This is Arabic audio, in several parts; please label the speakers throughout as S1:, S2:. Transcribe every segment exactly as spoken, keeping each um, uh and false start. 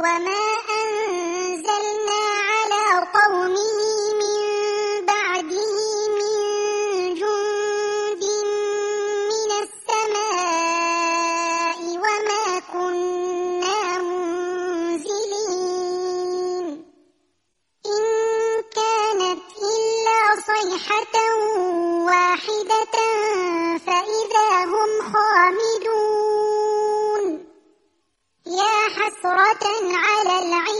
S1: وما أنزلنا على قومه من بعده من جند من السماء وما كنا منزلين إن كانت إلا صيحة واحدة فإذا هم خامدون يا حسرة على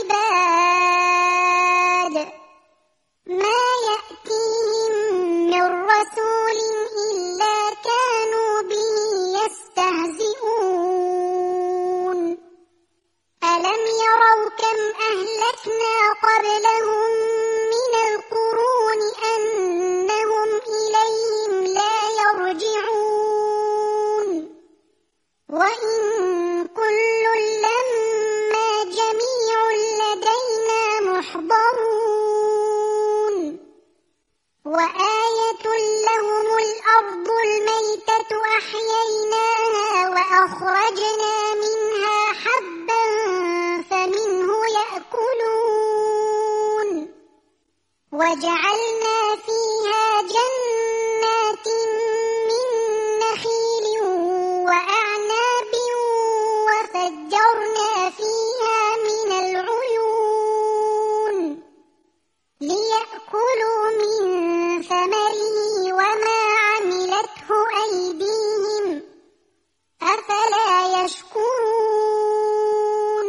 S1: العباد ما يأتيهم من رسول إلا كانوا به يستهزئون ألم يروا كم أهلكنا قبلهم من القرون أنهم إليهم لا يرجعون وإن كل لما جميع لدينا محضرون وآية لهم الأرض الميتة أحييناها وأخرجنا منها حبا فمنه يأكلون وجعلنا فيها جنات من نخيل وأعناب وفجرنا فيها من العيون ليأكلوا من ثمره وما عملته أيديهم أفلا يشكرون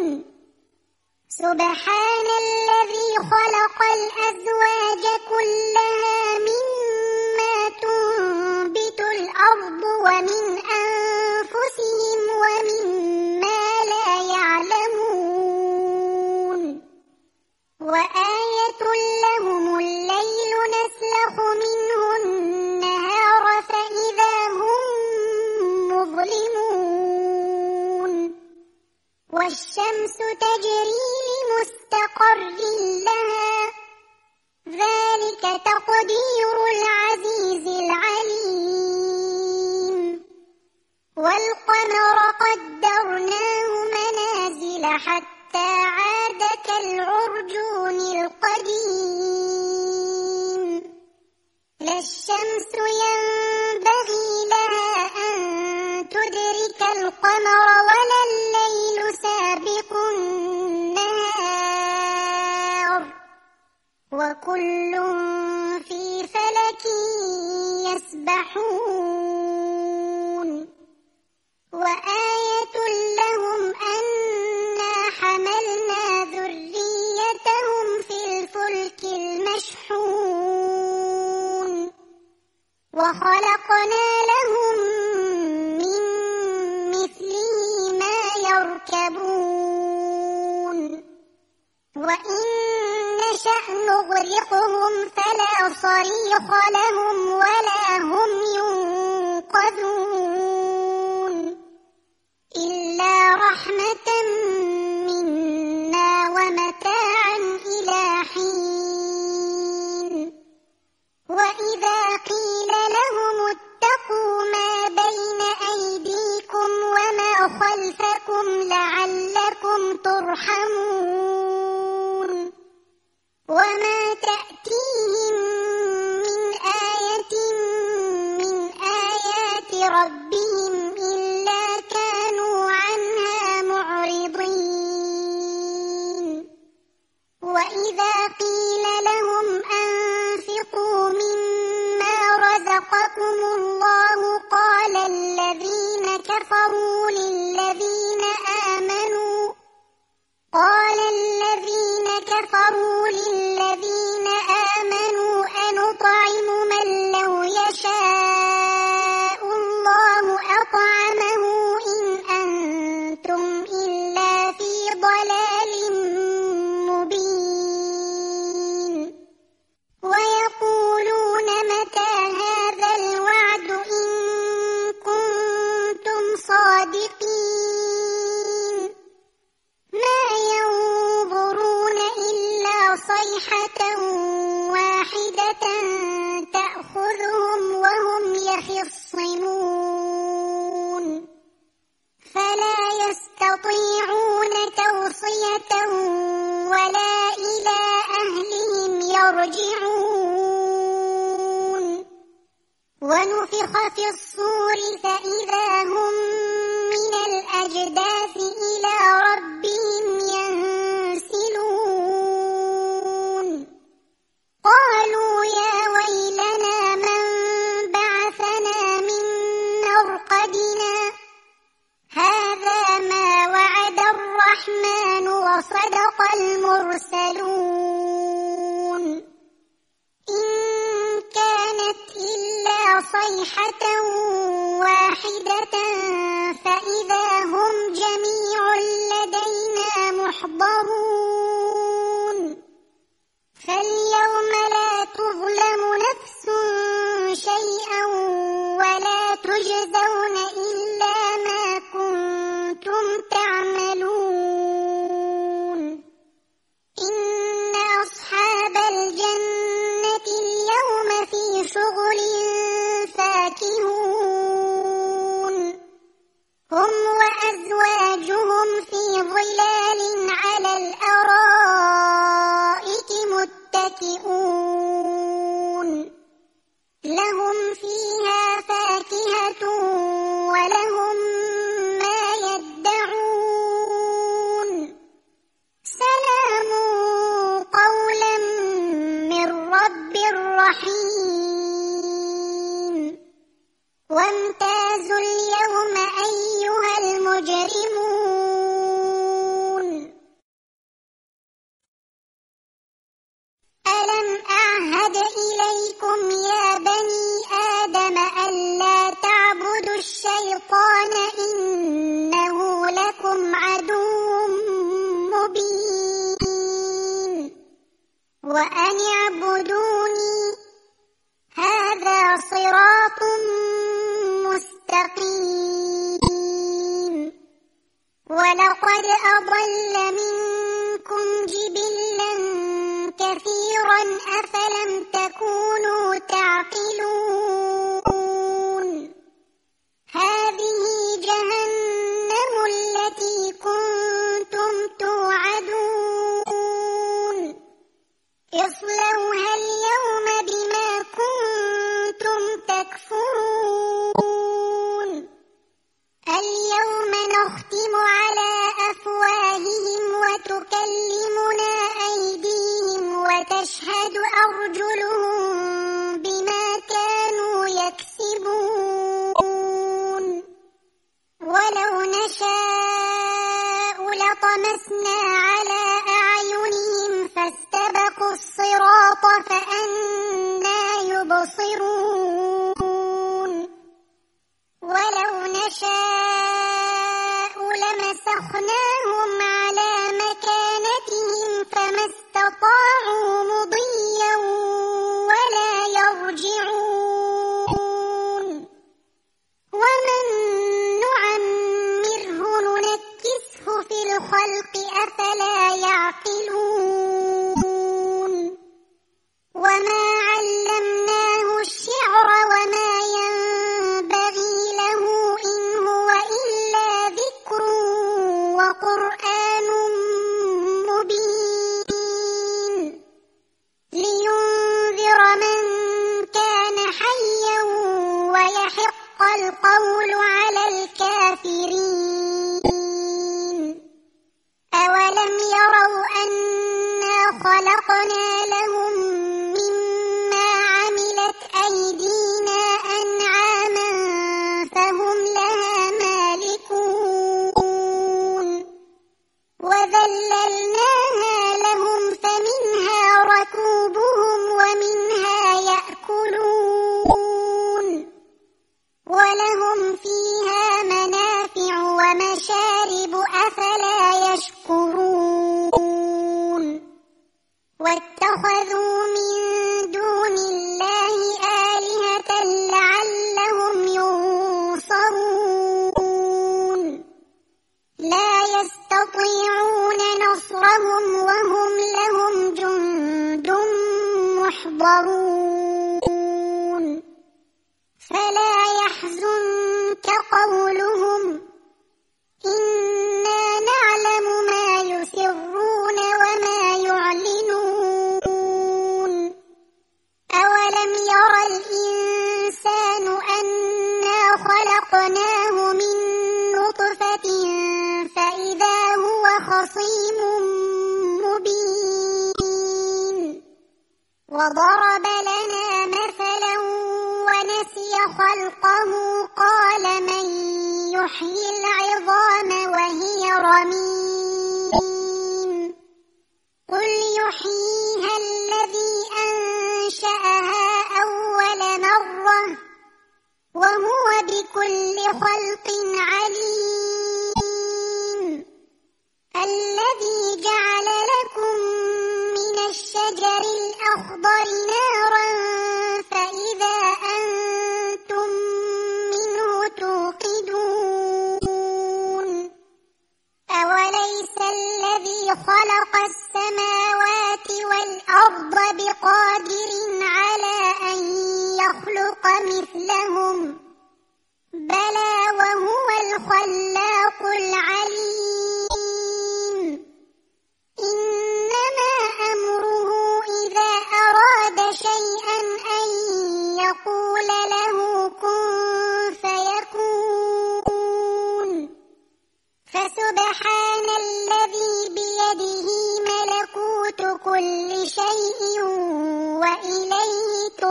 S1: سبحان الذي خلق الأزواج كلها مما تنبت الأرض ومن أنفسهم ومما لا يعلمون وآية لهم الليل نسلخ منه النهار فإذا هم مظلمون والشمس تجري لمستقر لها ذلك تقدير العزيز العليم والقمر قدرناه منازل حتى عاد كالعرجون القديم لا الشمس ينبغي لها أن تدرك القمر ولا الليل سابق النهار وكل في فلك يسبحون وآية لهم أنا حملنا ذريتهم في الفلك المشحون وخلقنا لهم من مثله ما يركبون وإن نشأ نغرقهم فلا صريخ لهم ولا هم ينقذون إلا رحمة منا ومتاعا إلى حين وإذا قيل لهم اتقوا ما بين أيديكم وما خلفكم لعلكم ترحمون وما تأتيهم من آية من آيات ربهم إلا كانوا عنها معرضين وإذا قيل لهم أنفقوا مما رزقكم الله قال الذين كفروا للذين آمنوا قال الذين كفروا للذين آمنوا أنطعم من لو يشاء الله أطعمه إن أنتم إلا في ضلال مبين ويقولون متى هذا الوعد إن كنتم صادقين ما ينظرون إلا صيحة واحدة تأخذهم وهم يخصمون فلا يستطيعون توصية فاكهة ولا إلى أهلهم يرجعون ونفخ في الصور فإذا هم من الأجداث إلى ربهم ينسلون قالوا يا ويلنا من بعثنا من مرقدنا هذا ما وعد الرحمن وصدق المرسلون إن كانت إلا صيحة واحدة فإذا هم جميع لدينا محضرون فاليوم لا تظلم نفس شيئا ولا تجزون إلا ما كنتم تعملون إن أصحاب الجنة اليوم في شغل فاكهون هم وأزواجهم في ظلال على الأرائك متكئون لهم فيها فاكهة ولهم ما يدعون سلام قولا من رب رحيم وامتازوا اليوم أيها المجرمون ألم أعهد إليكم يا بني آدم ألا تعبدوا الشيطان إنه لكم عدو مبين وأن اعبدوني هذا صراط مستقيم ولقد أضل منكم جبلا كثيرا أفلم تكونوا تعقلون هذه جهنم التي كنتم توعدون اصلوها اليوم بما كنتم تكفرون اليوم نختم على أفواههم وتكلمنا أيديهم وتشهد أرجلهم بما كانوا يكسبون ولو نشاء لطمسنا على أعينهم فاستبقوا الصراط فأنى يبصرون ولو نشاء لمسخناهم على مكانتهم فما استطاعوا مضيا ولا يرجعون ومن نعمره ننكسه في الخلق أفلا يعقلون وما علمناه الشعر وما ينبغي له إن هو إلا ذكر وقرآن مبين لينذر من كان حيا ويحق القول على الكافرين أولم يروا أنا خلقنا لهم مما عملت أيدينا أنعاما فهم لها مالكون وذللناها لهم فمنها ركوبهم ومنها يأكلون ولهم فيها منافع ومشارب أفلا يشكرون واتخذوا من دون الله آلهة لعلهم ينصرون لا يستطيعون نصرهم وهم لهم جند محضرون فلا يحزنك قولهم إنا نعلم ما يسرون خصيم مبين وضرب لنا مثلا ونسي خلقه قال من يحيي العظام وهي رميم قل يحييها الذي أنشأها أول مرة وهو بكل خلق عليم الذي جعل لكم من الشجر الأخضر نارا فإذا أنتم منه توقدون أوليس الذي خلق السماوات والأرض بقادر على أن يخلق مثلهم بلى وهو الخلاق العليم إنما أمره إذا أراد شيئا أن يقول له كن فيكون فسبحان الذي بيده ملكوت كل شيء وإليه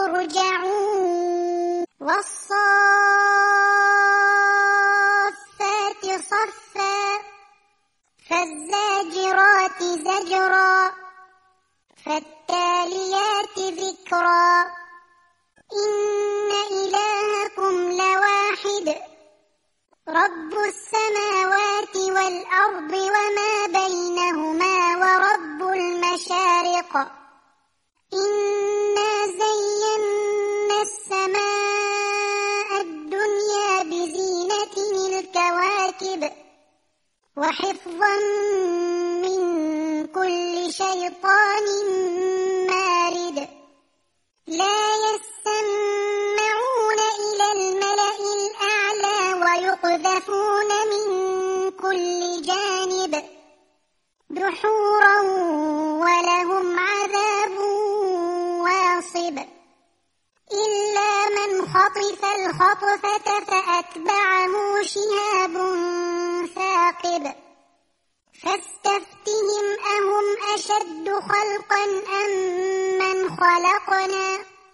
S1: ترجعون والصافات صفا فالزاجرات زجرا فالتاليات ذكرا إن إلهكم لواحد رب السماوات والأرض وما بينهما ورب المشارق إنا زينا السماء الدنيا بزينة الكواكب وحفظا من كل شيطان مارد لا يستمعون إلى الملأ الأعلى ويقذفون من كل جانب دحورا ولهم عذاب واصب إلا من خطف الخطفة فأتبعه شهاب ثاقب فاستفتهم أهم أشد خلقا أم من خلقنا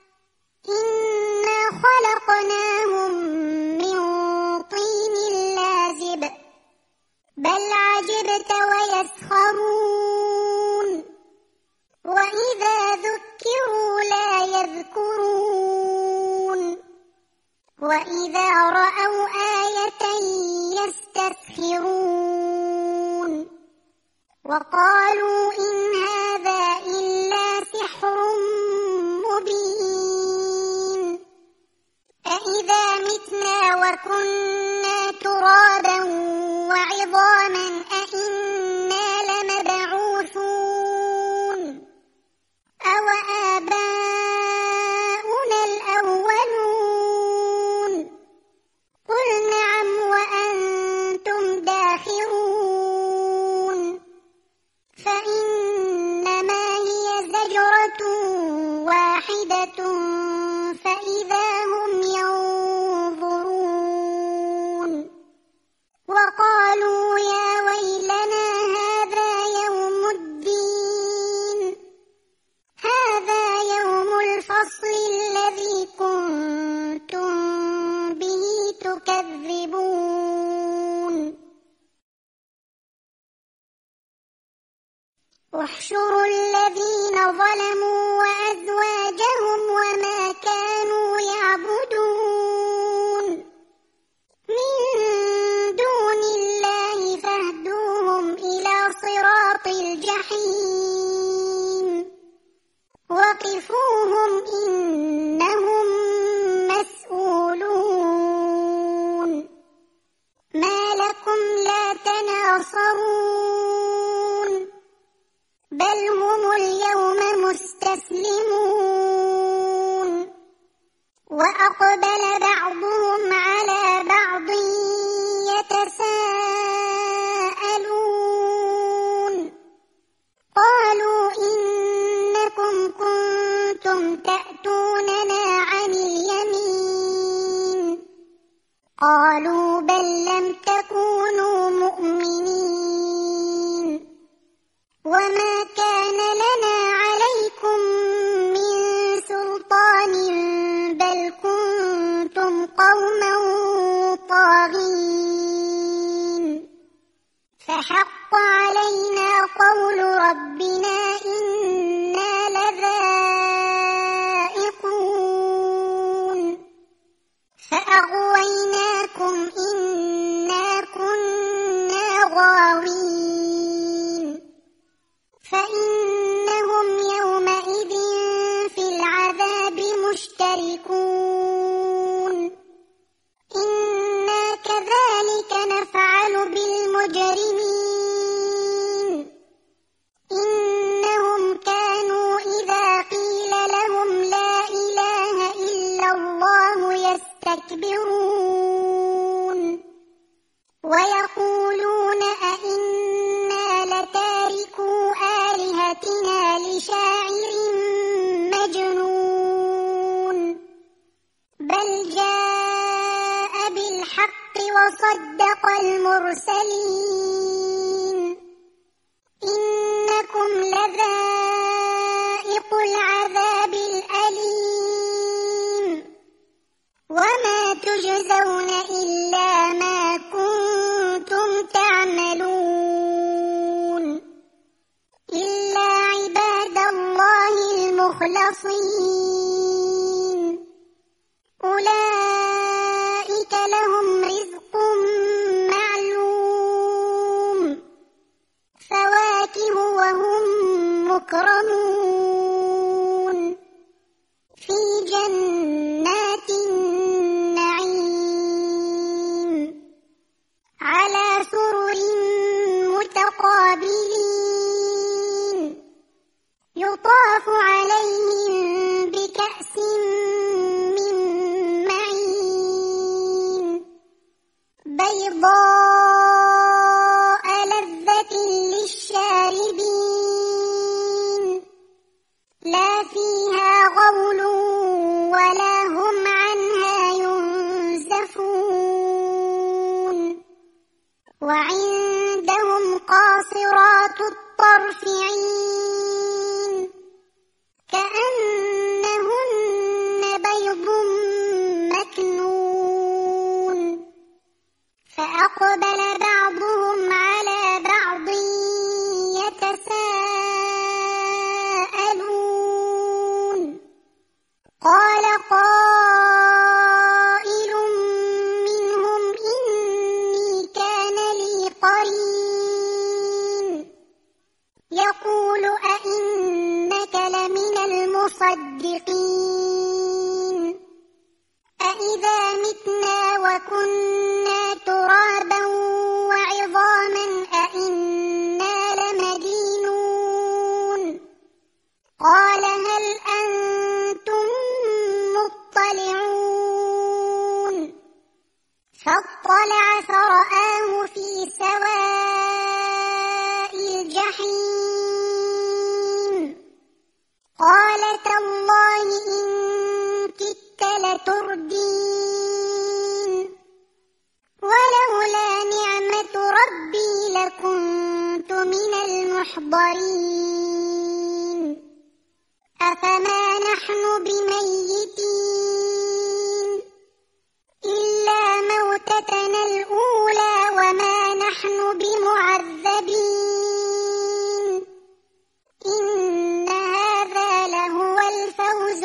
S1: إنا خلقناهم من طين لازب بل عجبت ويسخرون وإذا ذكروا لا يذكرون وإذا رأوا آية يستسخرون وقالوا إن هذا إلا سحر مبين أإذا متنا وكنا ترابا وعظاما أإنا لمبعوثون أو آباؤنا الأولون قل نعم وأنتم داخرون فإنما هي زجرة واحدة فإذا هم ينظرون وقالوا يا ويلنا هذا يوم الدين هذا يوم الفصل الذي كنتم به تكذبون احشروا الذين ظلموا وأزواجهم وما كانوا يعبدون من دون الله فاهدوهم إلى صراط الجحيم وقفوهم إنهم مسؤولون ما لكم لا تناصرون بل هم اليوم مستسلمون وأقبل بعضهم على بعض يتساءلون قالوا إنكم كنتم تأتوننا عن اليمين قالوا بل لم تكونوا مؤمنين فإنهم يومئذ في العذاب مشتركون إنا كذلك نفعل بالمجرمين إنهم كانوا إذا قيل لهم لا إله إلا الله يستكبرون ويقولون أئنا لتاركو آلهتنا لشاعر مجنون بل جاء بالحق وصدق المرسلين إنكم لذائق العذاب الأليم وما تجزون إلا ما كنتم تعملون إلا عباد الله المخلصين أولئك لهم رزق معلوم فواكه وهم مكرمون في جنات النعيم على سرر متقابلين يطاف عليهم بكأس من معين بيضاء لذة للشاربين لا فيها غول ولا هم عنها ينزفون وعندهم قاصرات الطرف عين كأنهن بيض مكنون فأقبل بعضهم على بعض يتساءلون قال قائل منهم إني كان لي قرين يقول أئنك لمن المصدقين أإذا متنا وكنا ترابا وعظاما أئنا لمدينون قال هل أنتم مطلعون فاطلع فرآه في سواء الجحيم قال تالله إن كدت لتردين ولولا نعمة ربي لكنت من المحضرين أفما نحن بميتين إلا موتتنا الأولى وما نحن بمعذبين إن هذا لهو الفوز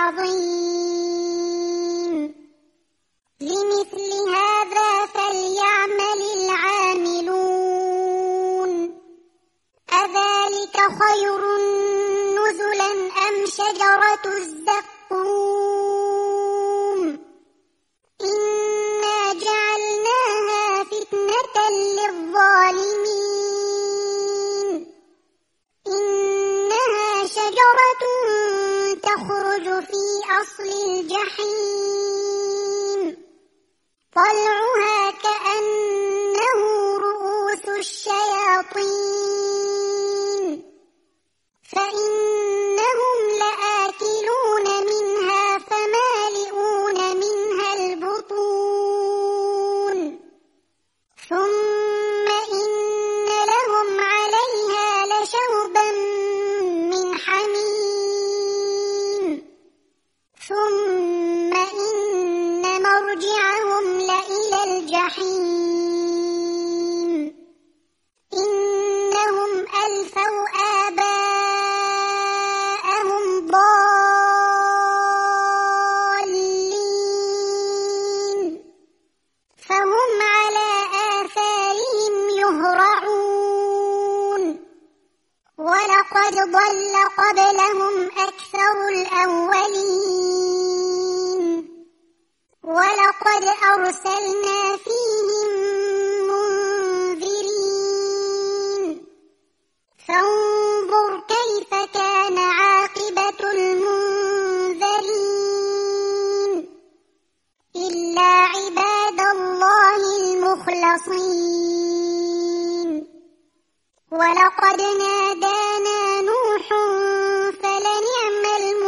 S1: العظيم لمثل هذا فليعمل العاملون أذلك خير نزلا أم شجرة الزقوم إنا جعلناها فتنة للظالمين إنها شجرة تخرج في أصل الجحيم طلعها كأنه رؤوس الشياطين فإنهم لآكلون منها فمالئون منها البطون ثم إن لهم عليها لشوبا من حميم ثم إن مرجعهم لإلى الجحيم إنهم ولقد ضل قبلهم أكثر الأولين ولقد أرسلنا فيهم منذرين فانظر كيف كان عاقبة المنذرين إلا عباد الله المخلصين ولقد نادانا نوح فلنعم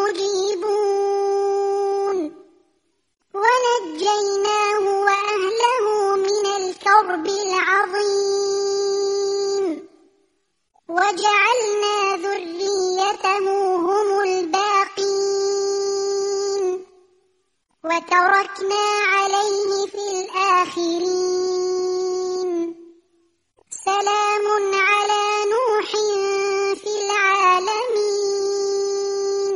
S1: المجيبون ونجيناه وأهله من الكرب العظيم وجعلنا ذريته هم الباقين وتركنا عليه في الآخرين سلام على نوح في العالمين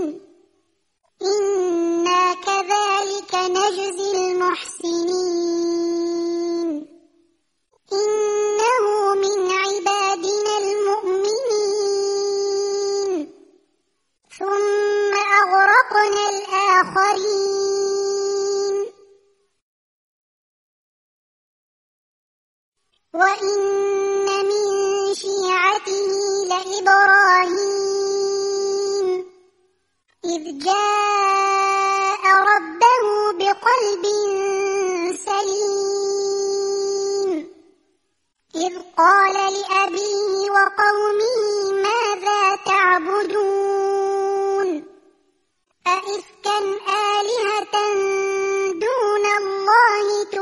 S1: إنا كذلك نجزي المحسنين إنه من عبادنا المؤمنين ثم أغرقنا الآخرين وإن من شيعته لإبراهيم إذ جاء ربه بقلب سليم إذ قال لأبيه وقومه ماذا تعبدون أئفكا آلهة دون الله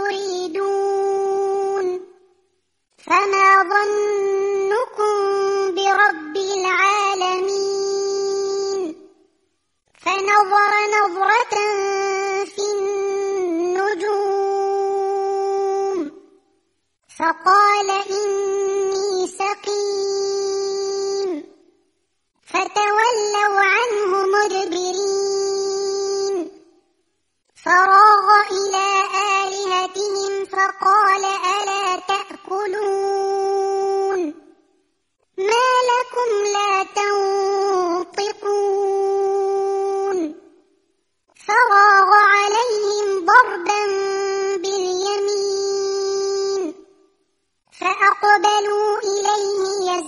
S1: تريدون فما ظنكم برب العالمين فنظر نظرة في النجوم فقال إني سقيم فتولوا عنه مدبرين فراغ إلى آلهتهم فقال ألا تأكلون ما لكم لا تنطقون فراغ عليهم ضربا باليمين فأقبلوا إليه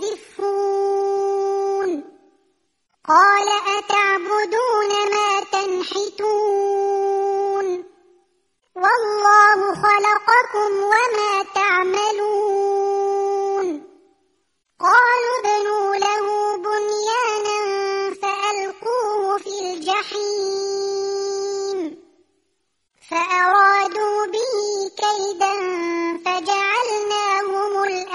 S1: يزفون قال أتعبدون ما تنحتون والله خلقكم وما تعملون قالوا ابنوا له بنيانا فألقوه في الجحيم فأرادوا به كيدا فجعلناهم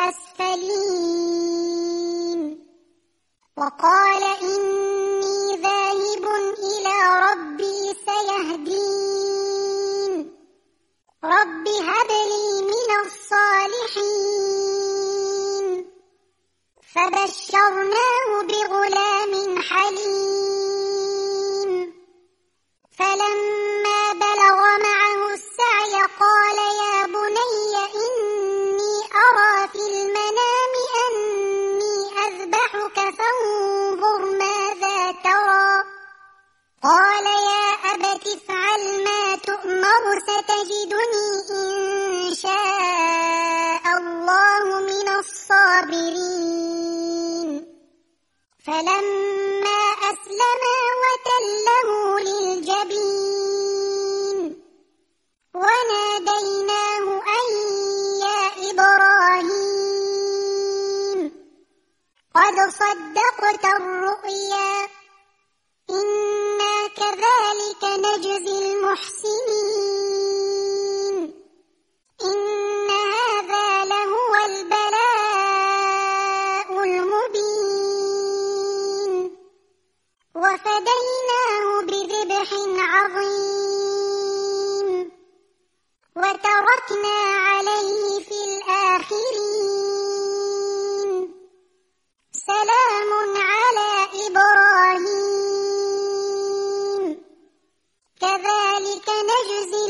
S1: الأسفلين وقال إني ذاهب إلى ربي سيهدين رب هب لي من الصالحين فبشرناه بغلام حليم فلما بلغ معه السعي قال يا بني إني أرى في المنام أني أذبحك فانظر ماذا ترى قال يا أبت افعل ما تؤمر ستجدني إن شاء الله من الصابرين فلما أسلما وتله للجبين وناديناه أن يا إبراهيم قد صدقت الرؤيا إنا كذلك نجزي المحسنين إن هذا لهو البلاء المبين وفديناه بذبح عظيم وتركنا عليه في الآخرين سلام على إبراهيم كذلك نجزي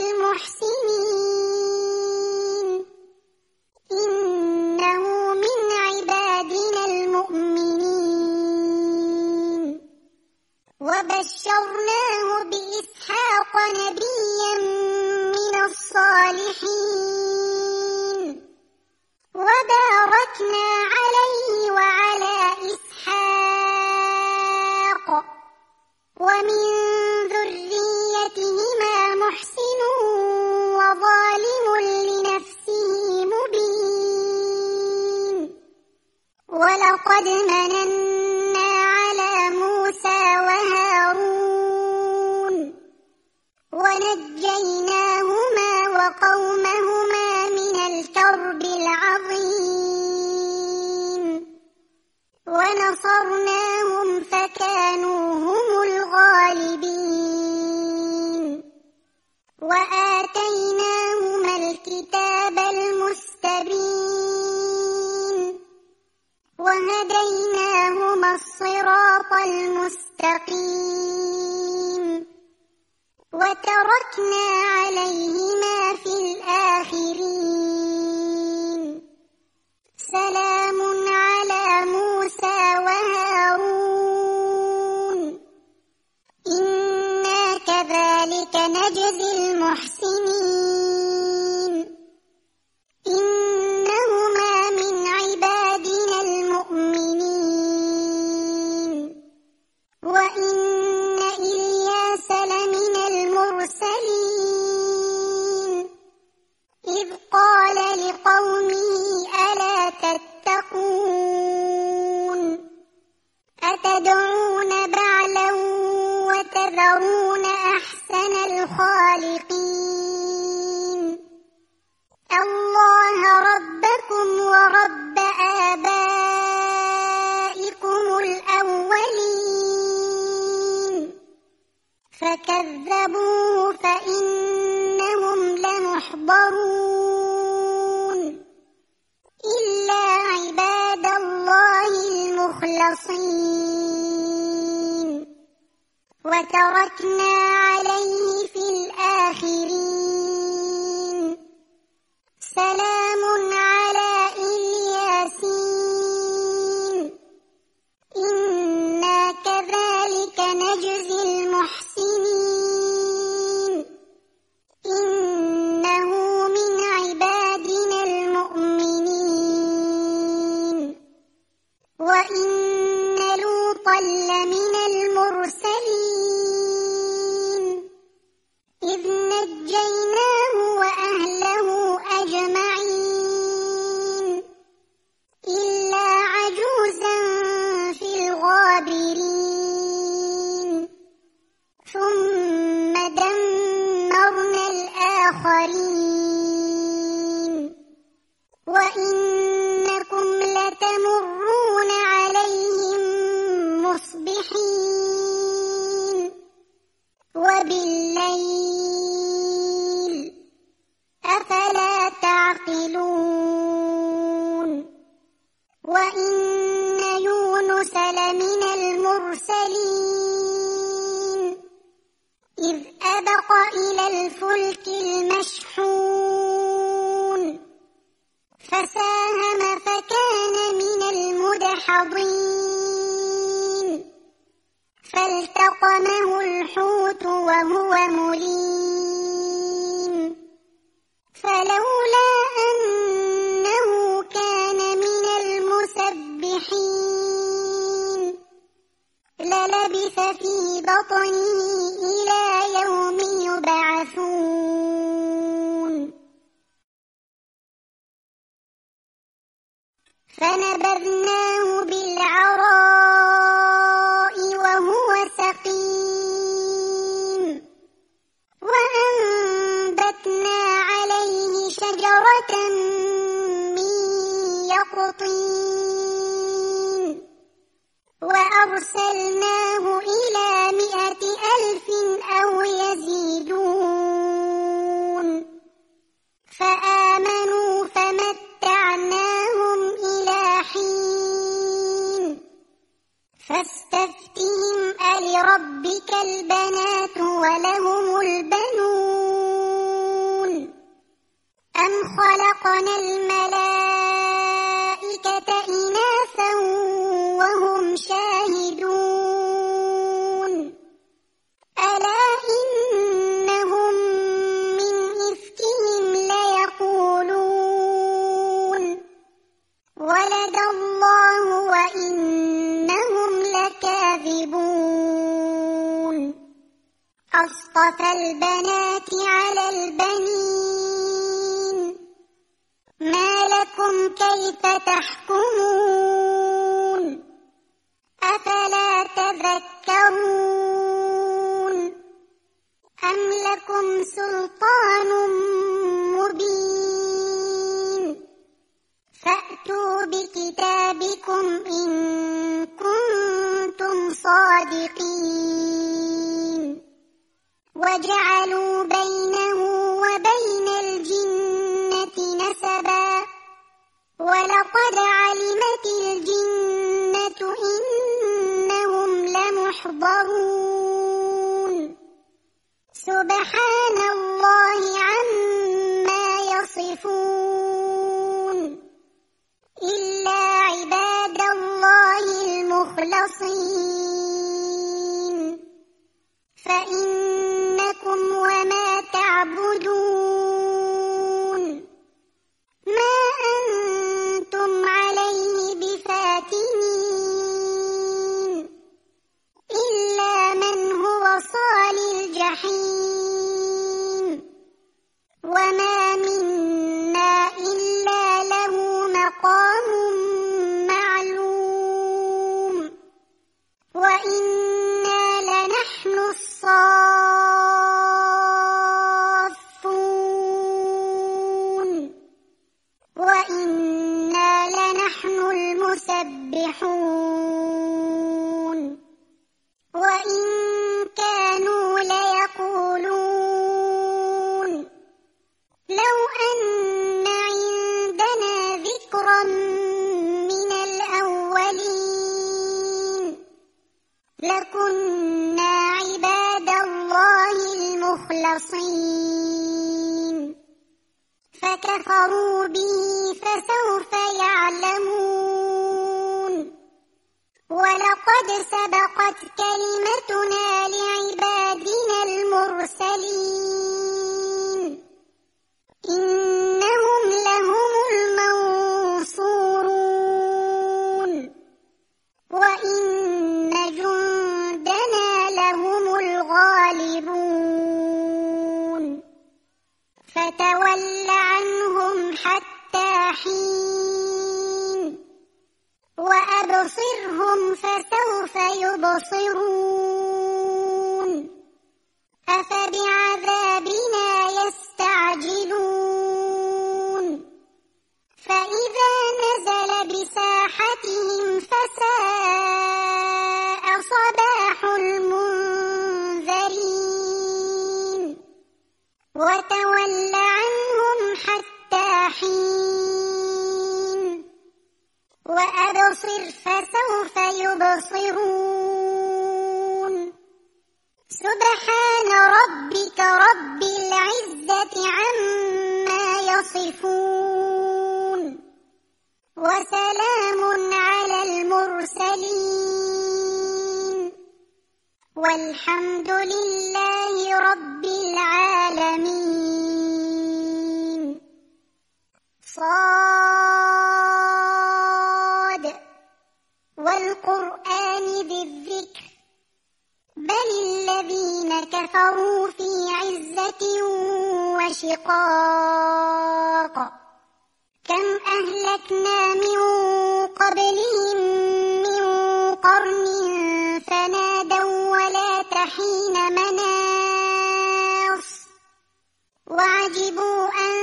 S1: المحسنين إنه من عبادنا المؤمنين وبشرناه بإسحاق نبيا من الصالحين وباركنا عليه وعلى إسحاق ومن ذريتهما محسن وظالم لنفسه مبين ولقد مننا على موسى وهارون ونجيناهما وقومهما من الكرب العظيم ونصرناهم فكانوا هم الغالبين وآتيناهما الكتاب المستبين وهديناهما الصراط المستقيم وتركنا عليهما في الآخرين سلام على موسى وهارون إنا كذلك نجزي المحسنين إنهما من عبادنا المؤمنين وإن إلياس لمن المرسلين إذ قال لقومه ألا تتقون أتدعون بعلا وتذرون أحسن الخالقين الله ربكم ورب آبائكم الأولين فكذبوه فإنهم لمحضرون إلا عباد الله المخلصين وتركنا عليه في الآخرين سلام على إلياسين إنا كذلك نجزي المحسنين إنه من عبادنا المؤمنين وإن لوطا لمن المرسلين إذ نجيناه وأهله أجمعين إلا عجوزا في الغابرين ثم دمرنا الآخرين وإنكم لتمرون عليهم مصبحين وبالليل أفلا تعقلون وإن يونس لمن المرسلين إذ أبق إلى الفلك المشحون فساهم فكان من المدحضين فالتقمه الحوت وهو مليم فلولا أنه كان من المسبحين للبث في بطنه إلى يوم يبعثون فنبذناه بالعراء وهو سقيم وأنبتنا عليه شجرة من يقطين وأرسلناه إلى مئة ألف أو يزيدون فآمنوا فمتعناهم إلى حين فاستفتهم ألربك البنات ولهم البنون أم خلقنا الملائكة إناثا وهم شاهدون أصطفى البنات على البنين ما لكم كيف تحكمون أفلا تذكرون أم لكم سلطان مبين فأتوا بكتابكم إن كنتم صادقين وجعلوا بينه وبين الجنة نسبا ولقد علمت الجنة إنهم لمحضرون سبحان الله عما يصفون إلا عباد الله المخلصين فإنكم وما تعبدون ما أنتم عليه بفاتنين إلا من هو صال الجحيم وما منا إلا له مقام معلوم وإنا لنحن الصافون وإنا لنحن المسبحون وإن كانوا ليقولون لو أن عندنا ذكرا من الأولين لكنا عباد الله المخلصين فكفروا به فسوف يعلمون ولقد سبقت كلمتنا لعبادنا المرسلين إنهم لهم المنصورون وإن جندنا لهم الغالبون فتول عنهم حتى حين وأبصرهم فسوف يبصرون أفبعذابنا يستعجلون فإذا نزل بساحتهم فساء صباح المنذرين وتول عنهم حتى حين وأبصر فسوف يبصرون سبحان ربك رب العزة عما يصفون وسلام على المرسلين والحمد لله رب العالمين. صاد والقرآن ذي الذكر بل الذين كفروا في عزة وشقاق كم أهلكنا من قبلهم من قرن فنادوا ولا تحين مناص وعجبوا أن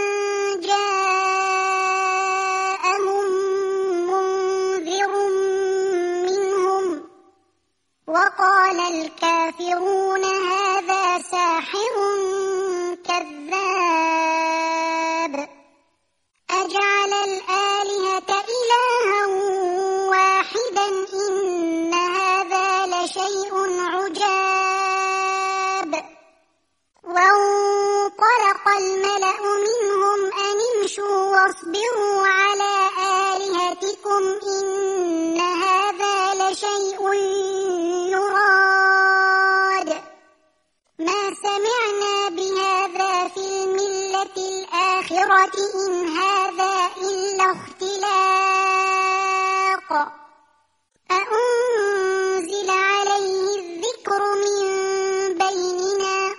S1: جاءهم منذر منهم وقال الكافرون هذا ساحر كذاب أجعل الآلهة إلها واحدا إن هذا لشيء عجاب وانطلق الملأ منهم أن امشوا واصبروا على آلهتكم إن هذا لشيء يراد ما سمعنا بهذا في الملة الآخرة إن هذا إلا اختلاق أأنزل عليه الذكر من بيننا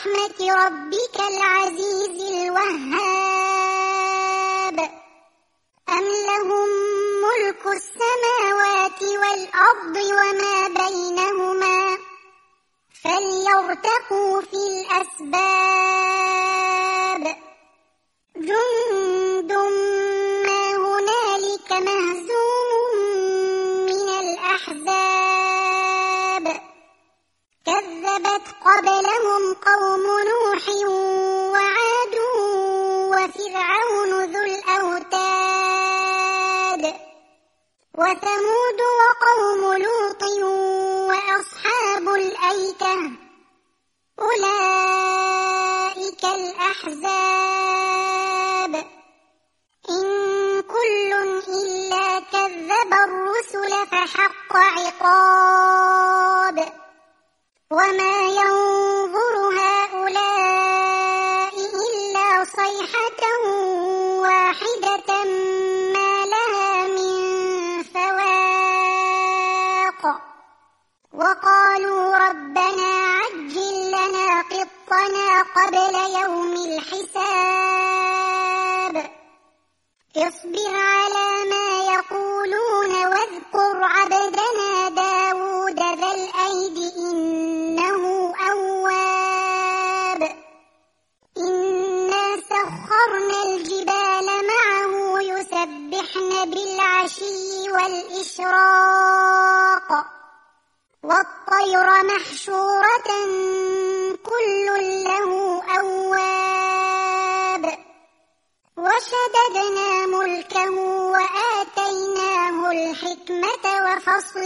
S1: رحمة ربك العزيز الوهاب أم لهم ملك السماوات والأرض وما بينهما فليرتقوا في الأسباب جند ما هنالك مهزوم من الأحزاب كذبت قبلهم قوم نوح وعاد وفرعون ذو الأوتاد وثمود وقوم لوط وأصحاب الأيكة أولئك الأحزاب إن كل إلا كذب الرسل فحق عقاب وما ينظر هؤلاء إلا صيحة واحدة ما لها من فواق وقالوا ربنا عجل لنا قطنا قبل يوم الحساب اصبر على ما يقولون واذكر عبدنا داود ذا الأيد إنه أواب إنا سخرنا الجبال معه يسبحن بالعشي والإشراق والطير محشورة كل له أواب وشددنا ملكه وآتيناه الحكمة وفصل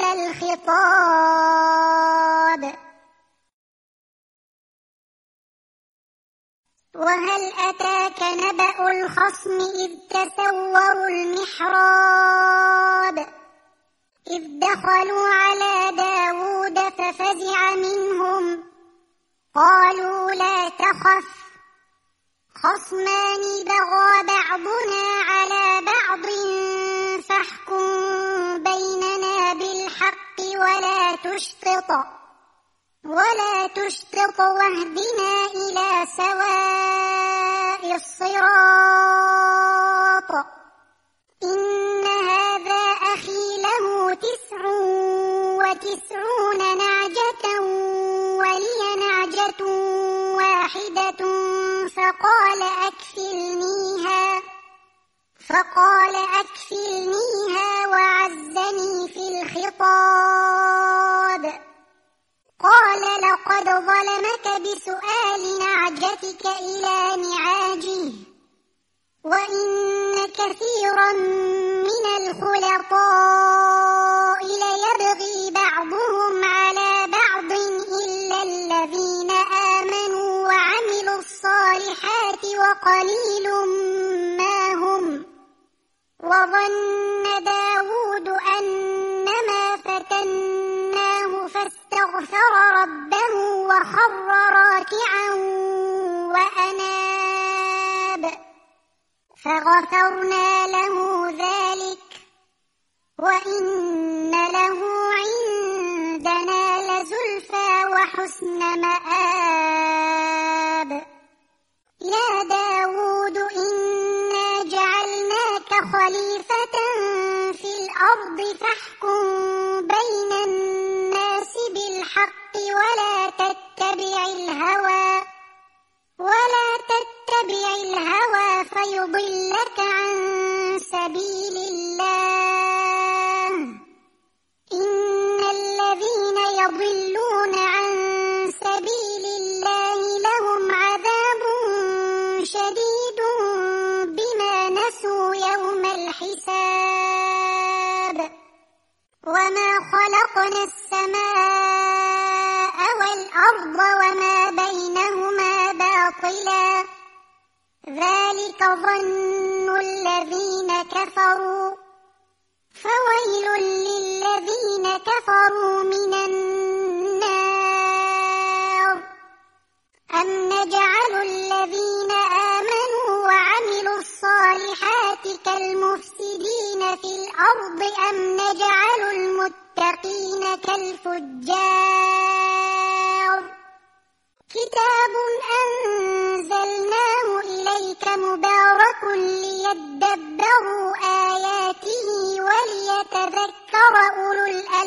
S1: الخطاب وهل أتاك نبأ الخصم إذ تسوروا المحراب إذ دخلوا على داود ففزع منهم قالوا لا تخف خصمان بغى بعضنا على بعض فاحكم بيننا بالحق ولا تشطط ولا تشطط واهدنا إلى سواء الصراط إن هذا أخي له تسع وتسعون نعجة ولي نعجة واحدة فقال أكفلنيها فقال أكفلنيها وعزني في الخطاب قال لقد ظلمك بسؤال نعجتك إلى نعاجه وإن كثيرا من الخلطاء ليبغي بعضهم على بعض إلا الذين آمنوا وعملوا الصالحات وقليل ما هم وظن داود أنما فتناه فاستغفر ربه وخر راكعا وأناب فغفرنا له ذلك وإن له عندنا لزلفى وحسن مآب يا داود إنا جعلناك خليفة في الأرض فاحكم بين الناس بالحق ولا تتبع الهوى ولا تتبع الهوى فيضلك عن سبيل الله إن الذين يضلون عن سبيل الله لهم عذاب شديد بما نسوا يوم الحساب وما خلقنا السماء والأرض وما بينهما باطلا ذلك ظن الذين كفروا فويل للذين كفروا من النار أم نجعل الذين آمنوا وعملوا الصالحات كالمفسدين في الأرض أم نجعل المتقين كالفجار كتاب أنزلناه إليك مبارك ليدبروا آياته وليتذكر أولو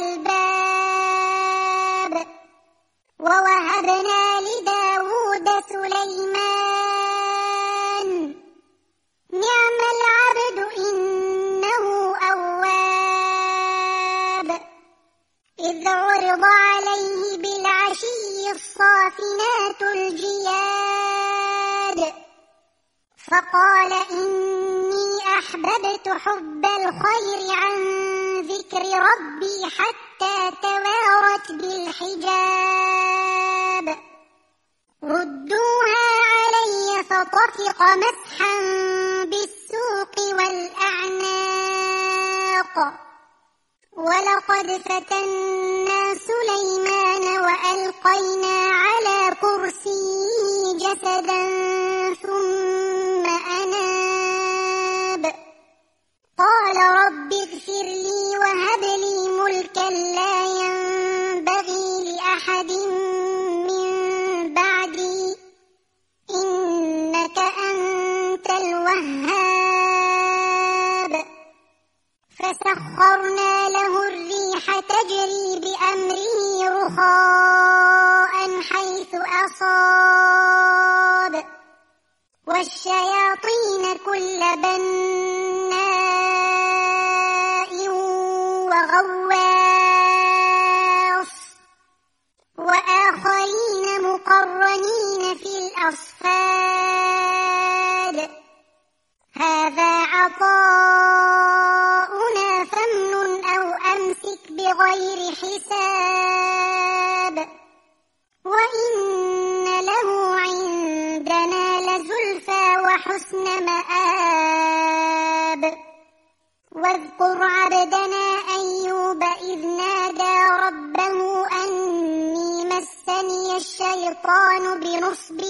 S1: الألباب ووهبنا لداود سليمان نعم العبد إنه أواب إذ عرض عليه بالعشي الصافنات الجياد فقال إني أحببت حب الخير عن ذكر ربي حتى توارت بالحجاب ردوها علي فطفق مسحا بالسوق والأعناق ولقد فتنا سليمان وألقينا على كرسيه جسدا ثم أناب قال رب اغفر لي وهب لي ملكا لا ينبغي لأحد من بعدي إنك أنت الوهاب فسخرنا له الريح تجري بأمره رخاء حيث أصاب والشياطين كل بناء وغواص وآخرين مقرنين في الأصفاد هذا عطاؤنا فامنن أو أمسك بغير حساب وإن له عندنا لزلفى وحسن مآب واذكر عبدنا أيوب إذ نادى ربه أني مسني الشيطان بنصب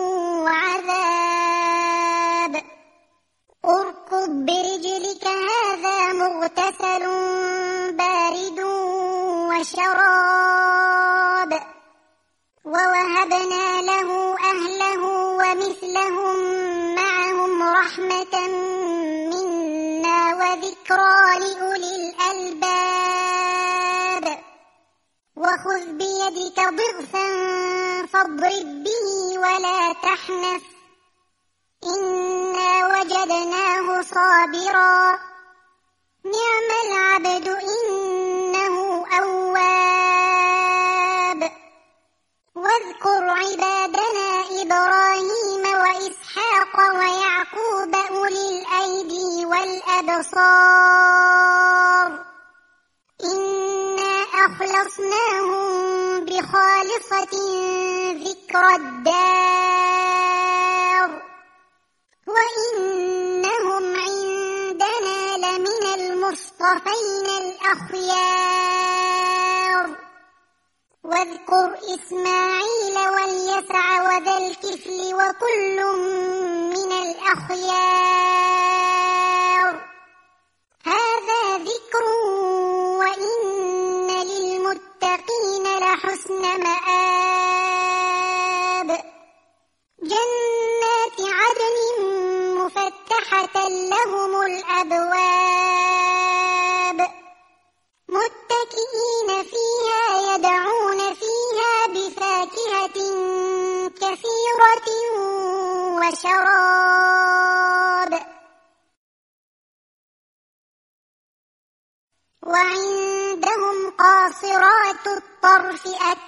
S1: وعذاب اركض برجلك هذا مغتسل بارد وشراب ووهبنا له أهله ومثلهم معهم رحمة منا وذكرى لأولي الألباب وخذ بيدك ضغثا فاضرب به ولا تحنث إنا وجدناه صابرا نعم العبد إنه أواب واذكر عبادنا إبراهيم وإسحاق ويعقوب أولي الأيدي والأبصار إنا أخلصناهم بخالصة ذكر الدار وإنهم عندنا لمن المصطفين الأخيار واذكر إسماعيل واليسع وذا الكفل وكل من الأخيار هذا ذكر وإن للمتقين لحسن مآب جنات عدن مفتحة لهم الأبواب متكئين فيها يدعون فيها بفاكهة كثيرة وشراب وعندهم قاصرات الطرف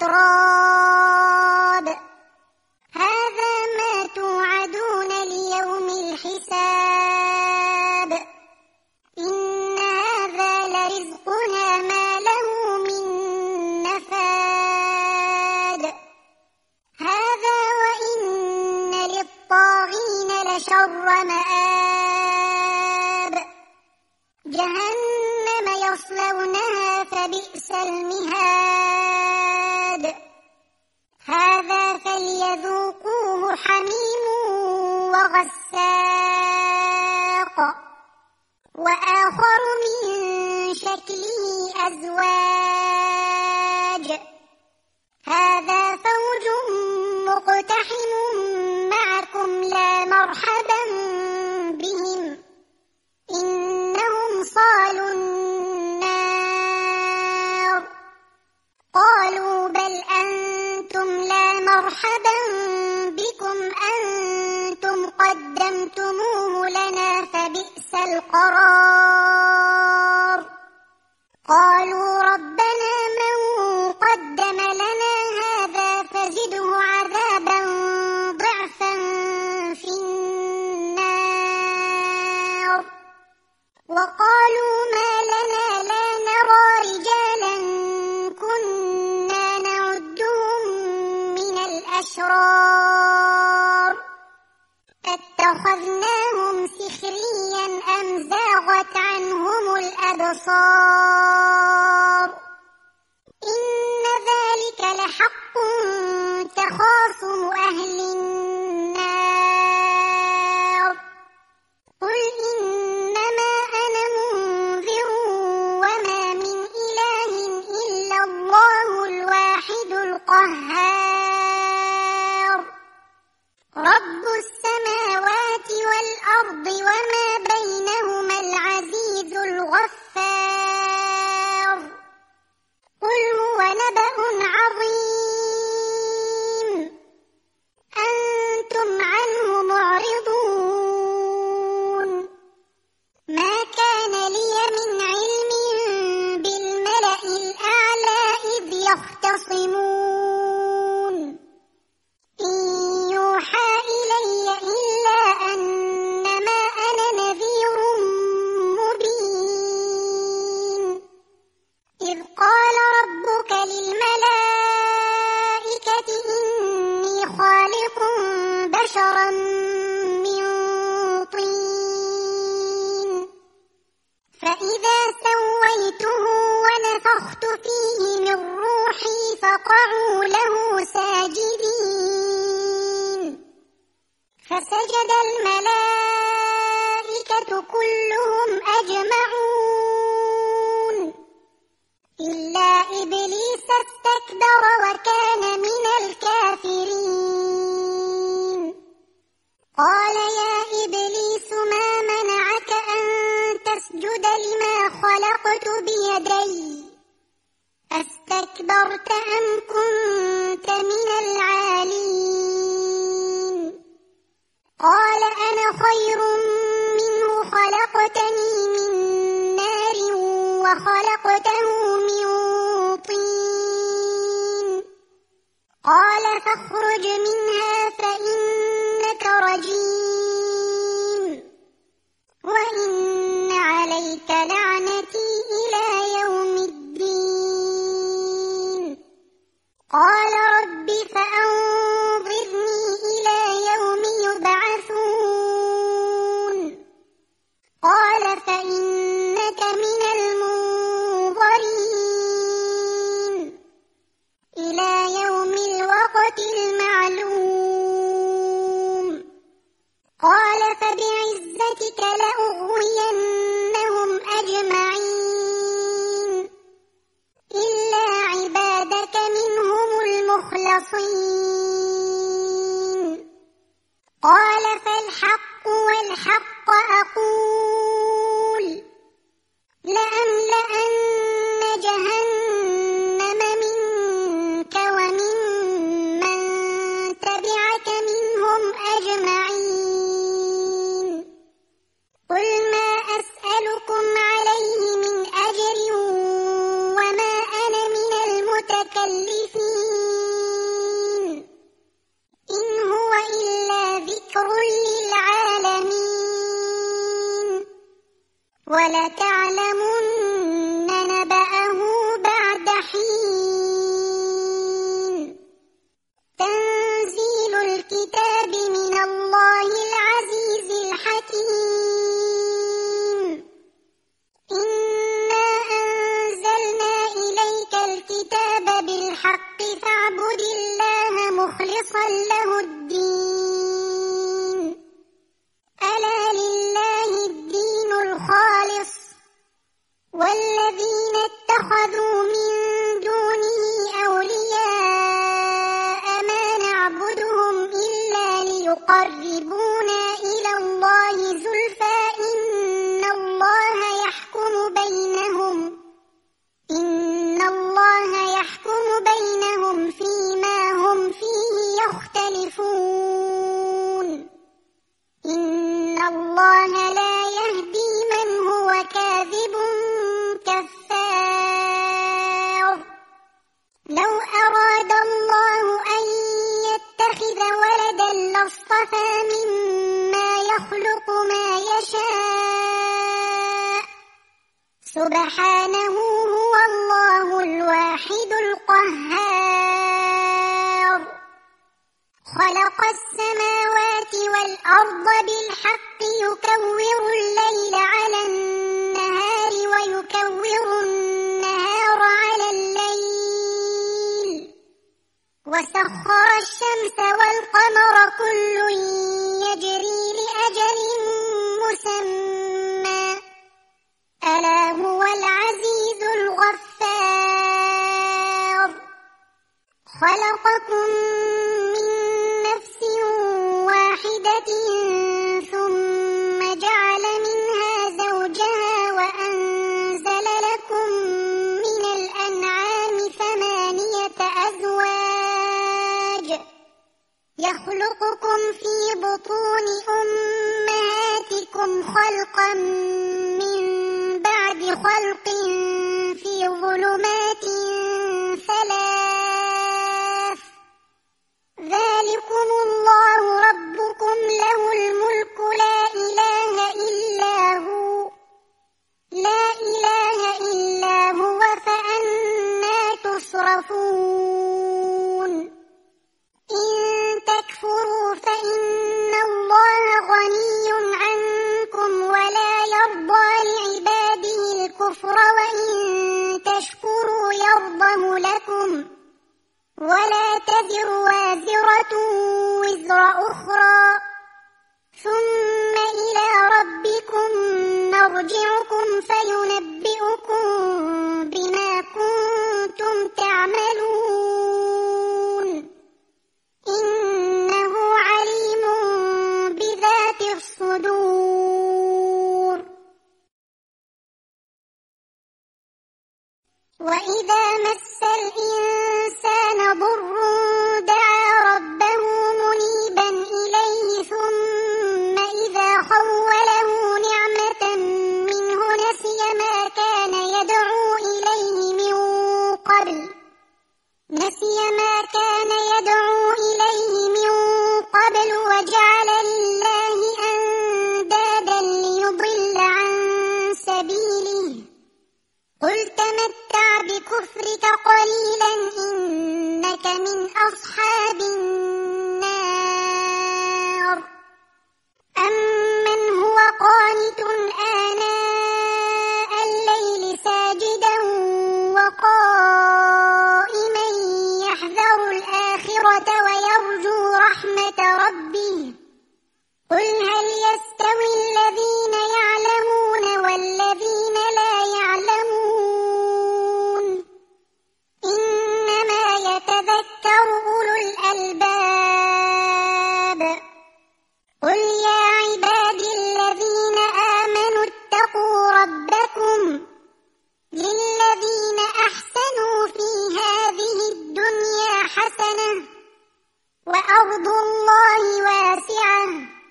S1: أتراب هذا ما توعدون ليوم الحساب إن هذا لرزقنا ما له من نفاد هذا وإن للطاغين لشر مآب جهنم يصلونها فبئس المهاد هذا فليذوقوه حميم وغساق وآخر من شكله أزواج هذا فوج مرحبا بكم أنتم قدمتموه لنا فبئس القرار قالوا ربنا من قدم لنا هذا فزده عذابا ضعفا في النار وقالوا ما لنا لا نرى رجالا كنا نعدهم من الأشرار اتخذناهم سخريا أم زاغت عنهم الأبصار إن ذلك لحق تخاصم أهل النار قل إنما أنا منذر وما من إله إلا الله الواحد القهار رب السماوات والأرض وما بينهما العزيز الغفار قل هو نبأ عظيم أنتم عنه معرضون ما كان لي من علم بالملأ الأعلى إذ يختصمون إن يوحى إلي إلا أنما أنا نذير مبين إذ قال ربك للملائكة إني خالق بشرا من طين فإذا سويته ونفخت فيه من روحي فقعوا له ساجدين فسجد الملائكة كلهم أجمعون إلا إبليس استكبر وكان من الكافرين قال يا إبليس ما منعك أن تسجد لما خلقت بيدي أستكبرت أم كنت من العالين قال أنا خير منه خلقتني من نار وخلقته من طين قال فاخرج منها فإنك رجيم وإن عليك لعنتي إلى يوم الدين قال رب فأنظرني إلى يوم يبعثون قال فإنك من المنظرين إلى يوم الوقت المعلوم قال فبعزتك لأغوينهم أجمعين إلا عبادك منهم المخلصين قال فالحق والحق أقول لأملأن جهنم منك ومن من تبعك منهم أجمعين قل ما أسألكم عليه من أجر وما أنا من المتكلفين إن هو إلا ذكر للعالمين ولتعلمن نبأه بعد حين تنزيل الكتاب من الله العزيز الحكيم إنا أنزلنا إليك الكتاب بالحق فاعبد الله مخلصا له الدين ألا لله الدين الخالص والذين اتخذوا من دونه أولياء ما نعبدهم إلا ليقربونا إلى الله زلفى إن الله يحكم بينهم إن الله يحكم بينهم فيما هم فيه أراد الله أن يتخذ ولدا لاصطفى مما يخلق ما يشاء سبحانه هو الله الواحد القهار خلق السماوات والأرض بالحق يكور الليل على النهار ويكور النهار على الليل وسخر الشمس والقمر كل يجري لأجل مسمى ألا هو العزيز الغفار خلقكم من نفس واحدة ثم جعل منها زوجها وأنزل لكم من الأنعام ثمانية أزواج يخلقكم في بطون أمهاتكم خلقا من بعد خلق في ظلمات ثلاث ذلكم الله ربكم له الملك لا إله إلا هو لا إله إلا هو فأنى تصرفون إن تكفروا فإن الله غني عنكم ولا يرضى لعباده الكفر وإن تشكروا يرضه لكم ولا تزر وازرة وزر أخرى ثم إلى ربكم مرجعكم فينبئكم بما كنتم تعملون إنه عليم بذات الصدور وإذا مس الإنسان ضر دعا ربه منيبا إليه ثم إذا خوله نعمة منه نسي ما كان يدعو إليه من قبل نسي ما كان يدعو إليه من قبل وجعل لله أندادا ليضل عن سبيله قل تمتع بكفرك قليلا إنك من أصحاب النار أمن هو قانت آناء الليل ساجدا وقائما يحذر الآخرة ويرجو رحمة ربه قل هل يستوي الذين يعلمون والذين لا يعلمون إنما يتذكر أولو الألباب قل يا عبادي الذين آمنوا اتقوا ربكم للذين أحسنوا في هذه الدنيا حسنة وأرض الله واسعة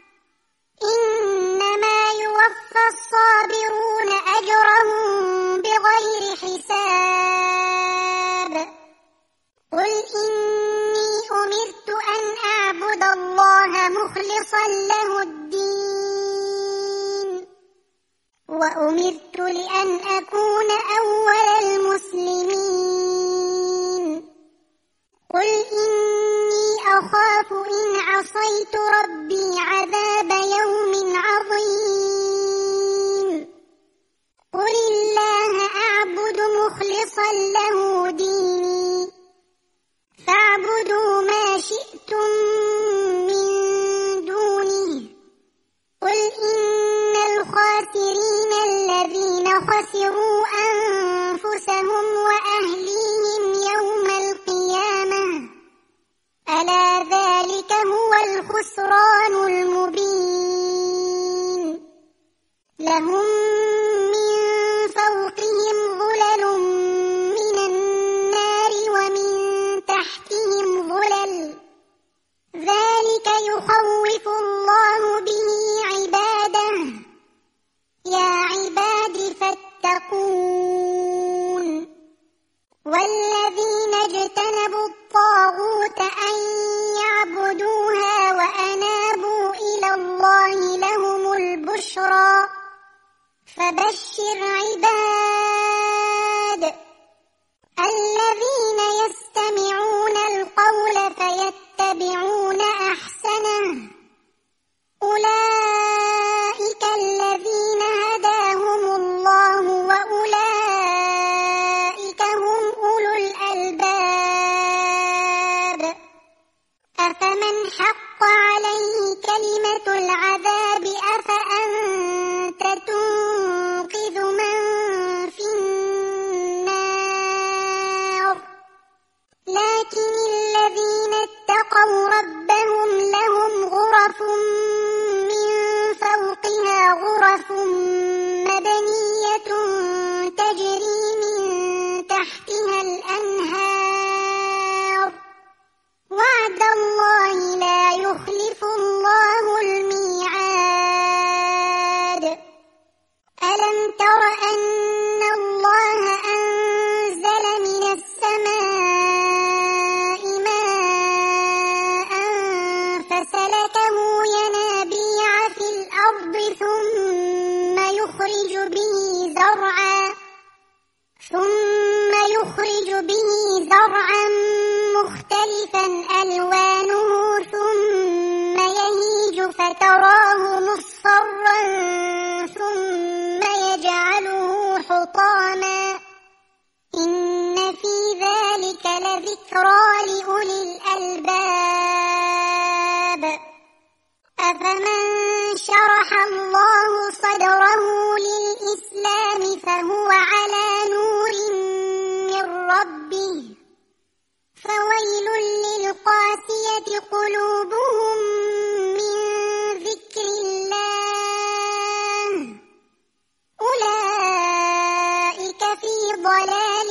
S1: إنما يوفى الصابرون أجرهم بغير حساب قل إني أمرت أن أعبد الله مخلصا له الدين وأمرت لأن أكون أول المسلمين قل إني أخاف إن عصيت ربي عذاب يوم عظيم قل الله أعبد مخلصا له ديني فاعبدوا ما شئتم من دونه قل إن الخاسرين الذين خسروا أنفسهم وأهليهم يوم القيامة ألا ذلك هو الخسران المبين لهم من فوقهم ظلل من فبشر عباد الذين يستمعون القول فيتبعون أحسنه أولئك الذين هداهم الله وأولئك هم أولو الألباب أفمن حق عليه كلمة العذاب أفأنت تنقذ من في النار لكن الذين اتقوا ربهم لهم غرف من فوقها غرف مبنية تجري من تحتها الأنهار وعد الله لا يخلف الله الميعاد ألم تر أن الله أنزل من السماء ماء فسلكه ينابيع في الأرض ثم يخرج به زرعا ثم يخرج به زرعا مختلفا ألوانه ثم يهيج فتراه مصفرا ثم يجعله حطاما إن في ذلك لذكرى لأولي الألباب أفمن شرح الله صدره للإسلام فهو على نور من ربه فويل للقاسية قلوبهم من ذكر الله أولئك في ضلال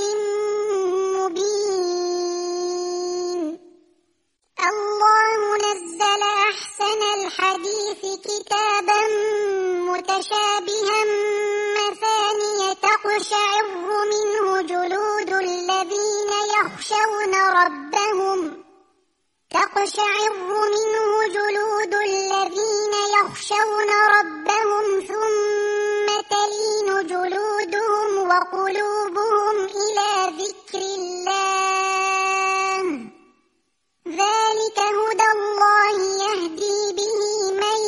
S1: مبين الله نزل أحسن الحديث كتابا متشابها مثانية تقشعر منه جلود الذين يخشون ربهم تقشعر منه جلود الذين يخشون ربهم ثم تلين جلودهم وقلوبهم إلى ذكر الله ذلك هدى الله يهدي به من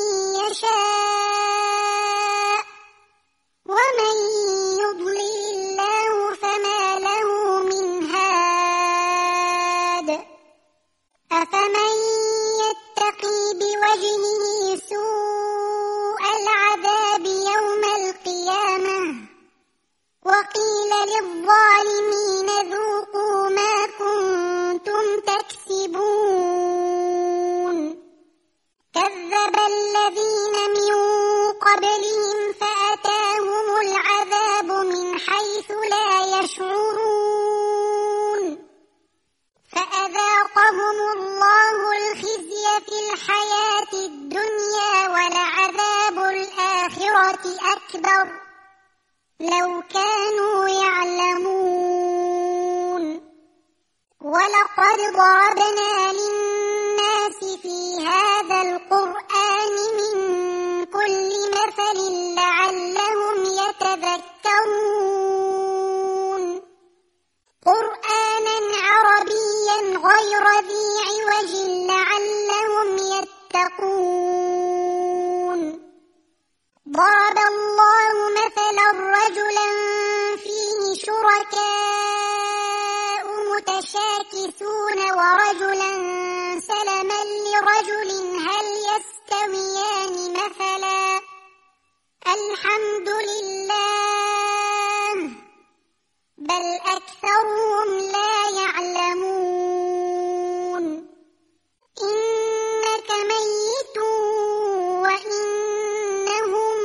S1: يشاء ومن يضلل الله فما له من هاد أفمن يتقي بوجهه سوء العذاب يوم القيامة وقيل للظالمين ذوقوا ما كنتم تكسبون كذب الذين من قبلهم فأتاهم العذاب من حيث لا يشعرون فأذاقهم الله الخزي في الحياة الدنيا ولعذاب الآخرة أكبر لو كانوا يعلمون ولقد ضربنا للناس في هذا القرآن من كل مثل لعلهم يتذكرون قرآنا عربيا غير ذي عوج لعلهم يتقون ضرب الله مثلا رجلا فيه شركاء متشاكسون ورجلا سلما لرجل هل يستويان مثلا الحمد لله بل أكثرهم لا يعلمون إنك ميت وإنهم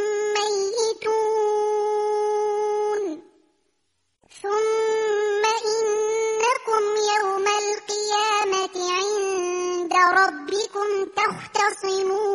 S1: ميتون ثم إنكم يوم القيامة عند ربكم تختصمون